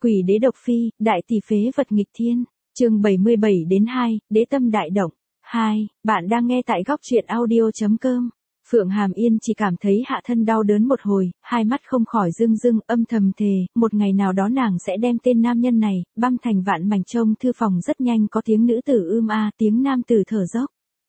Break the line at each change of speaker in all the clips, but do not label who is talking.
Quỷ đế độc phi, đại tỷ phế vật nghịch thiên. Chương 77-2, đế tâm đại động. 2, bạn đang nghe tại góc truyện audio.com. Phượng Hàm Yên chỉ cảm thấy hạ thân đau đớn một hồi, hai mắt không khỏi rưng rưng, âm thầm thề, một ngày nào đó nàng sẽ đem tên nam nhân này băm thành vạn mảnh. Trong thư phòng rất nhanh có tiếng nữ tử tiếng nam tử thở dốc.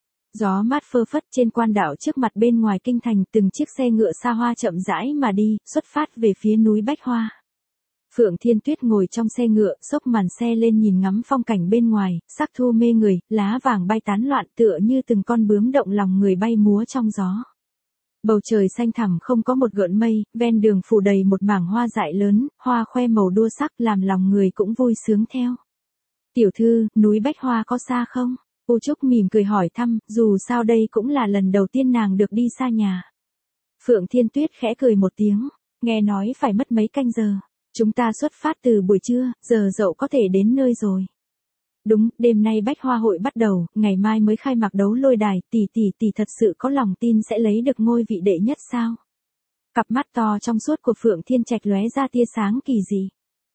Gió mát phơ phất trên quan đạo trước mặt bên ngoài kinh thành, từng chiếc xe ngựa xa hoa chậm rãi mà đi, xuất phát về phía núi Bách Hoa. Phượng Thiên Tuyết ngồi trong xe ngựa, xốc màn xe lên nhìn ngắm phong cảnh bên ngoài, sắc thu mê người, lá vàng bay tán loạn tựa như từng con bướm động lòng người bay múa trong gió. Bầu trời xanh thẳm không có một gợn mây, ven đường phủ đầy một mảng hoa dại lớn, hoa khoe màu đua sắc làm lòng người cũng vui sướng theo. Tiểu thư, núi Bách Hoa có xa không? U Trúc mỉm cười hỏi thăm, dù sao đây cũng là lần đầu tiên nàng được đi xa nhà. Phượng Thiên Tuyết khẽ cười một tiếng, nghe nói phải mất mấy canh giờ. Chúng ta xuất phát từ buổi trưa, giờ dậu có thể đến nơi rồi. Đúng, đêm nay Bách Hoa hội bắt đầu, ngày mai mới khai mạc đấu lôi đài, tỷ thật sự có lòng tin sẽ lấy được ngôi vị đệ nhất sao? Cặp mắt to trong suốt của Phượng Thiên Trạch lóe ra tia sáng kỳ dị.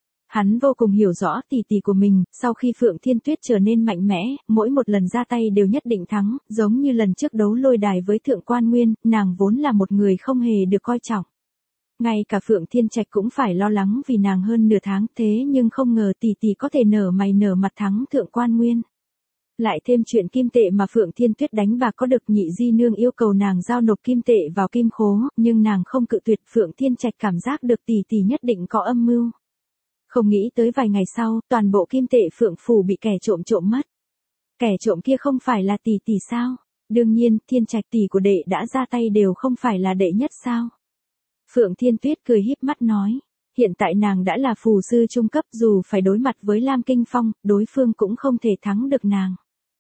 Hắn vô cùng hiểu rõ tỷ của mình, sau khi Phượng Thiên Tuyết trở nên mạnh mẽ, mỗi một lần ra tay đều nhất định thắng, giống như lần trước đấu lôi đài với Thượng Quan Nguyên, nàng vốn là một người không hề được coi trọng. Ngay cả Phượng Thiên Trạch cũng phải lo lắng vì nàng hơn nửa tháng, thế nhưng không ngờ tỷ có thể nở mày nở mặt thắng Thượng Quan Nguyên. Lại thêm chuyện kim tệ mà Phượng Thiên Tuyết đánh bạc có được, Nhị Di Nương yêu cầu nàng giao nộp kim tệ vào kim khố, nhưng nàng không cự tuyệt. Phượng Thiên Trạch cảm giác được tỷ nhất định có âm mưu. Không nghĩ tới vài ngày sau, toàn bộ kim tệ Phượng phủ bị kẻ trộm mất. Kẻ trộm kia không phải là tỷ sao? Đương nhiên, Thiên Trạch tỷ của đệ đã ra tay đều không phải là đệ nhất sao? Phượng Thiên Tuyết cười híp mắt nói, hiện tại nàng đã là phù sư trung cấp, dù phải đối mặt với Lam Kinh Phong, đối phương cũng không thể thắng được nàng.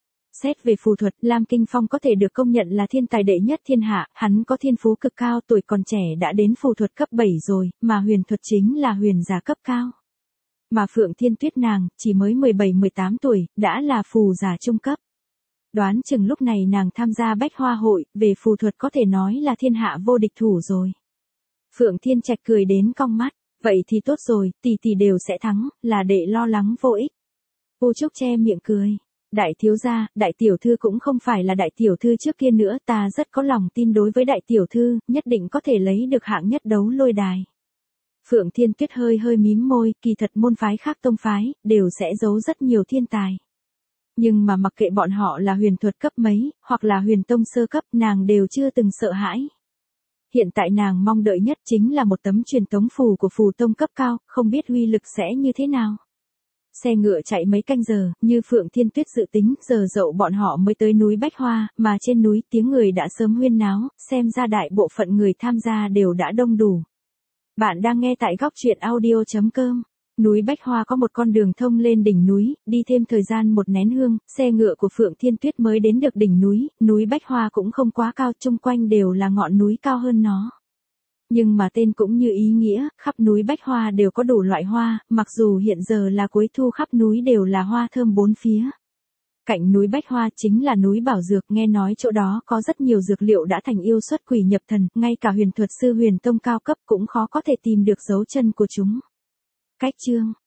Xét về phù thuật, Lam Kinh Phong có thể được công nhận là thiên tài đệ nhất thiên hạ, hắn có thiên phú cực cao, tuổi còn trẻ đã đến phù thuật cấp 7 rồi, mà huyền thuật chính là huyền giả cấp cao. Mà Phượng Thiên Tuyết nàng, chỉ mới 17-18 tuổi, đã là phù giả trung cấp. Đoán chừng lúc này nàng tham gia Bách Hoa hội, về phù thuật có thể nói là thiên hạ vô địch thủ rồi. Phượng Thiên Trạch cười đến cong mắt, vậy thì tốt rồi, tỷ đều sẽ thắng, là đệ lo lắng vô ích. U Trúc che miệng cười, đại thiếu gia, đại tiểu thư cũng không phải là đại tiểu thư trước kia nữa, ta rất có lòng tin đối với đại tiểu thư, nhất định có thể lấy được hạng nhất đấu lôi đài. Phượng Thiên Tuyết hơi mím môi, kỳ thật môn phái khác tông phái, đều sẽ giấu rất nhiều thiên tài. Nhưng mà mặc kệ bọn họ là huyền thuật cấp mấy, hoặc là huyền tông sơ cấp, nàng đều chưa từng sợ hãi. Hiện tại nàng mong đợi nhất chính là một tấm truyền tống phù của phù tông cấp cao, không biết uy lực sẽ như thế nào. Xe ngựa chạy mấy canh giờ, như Phượng Thiên Tuyết dự tính, giờ dậu bọn họ mới tới núi Bách Hoa, mà trên núi tiếng người đã sớm huyên náo, xem ra đại bộ phận người tham gia đều đã đông đủ. Bạn đang nghe tại góc truyện audio.com. Núi Bách Hoa có một con đường thông lên đỉnh núi, đi thêm thời gian một nén hương, xe ngựa của Phượng Thiên Tuyết mới đến được đỉnh núi Bách Hoa cũng không quá cao, chung quanh đều là ngọn núi cao hơn nó. Nhưng mà tên cũng như ý nghĩa, khắp núi Bách Hoa đều có đủ loại hoa, mặc dù hiện giờ là cuối thu khắp núi đều là hoa thơm bốn phía. Cạnh núi Bách Hoa chính là núi Bảo Dược, nghe nói chỗ đó có rất nhiều dược liệu đã thành yêu xuất quỷ nhập thần, ngay cả huyền thuật sư huyền tông cao cấp cũng khó có thể tìm được dấu chân của chúng. Cách chương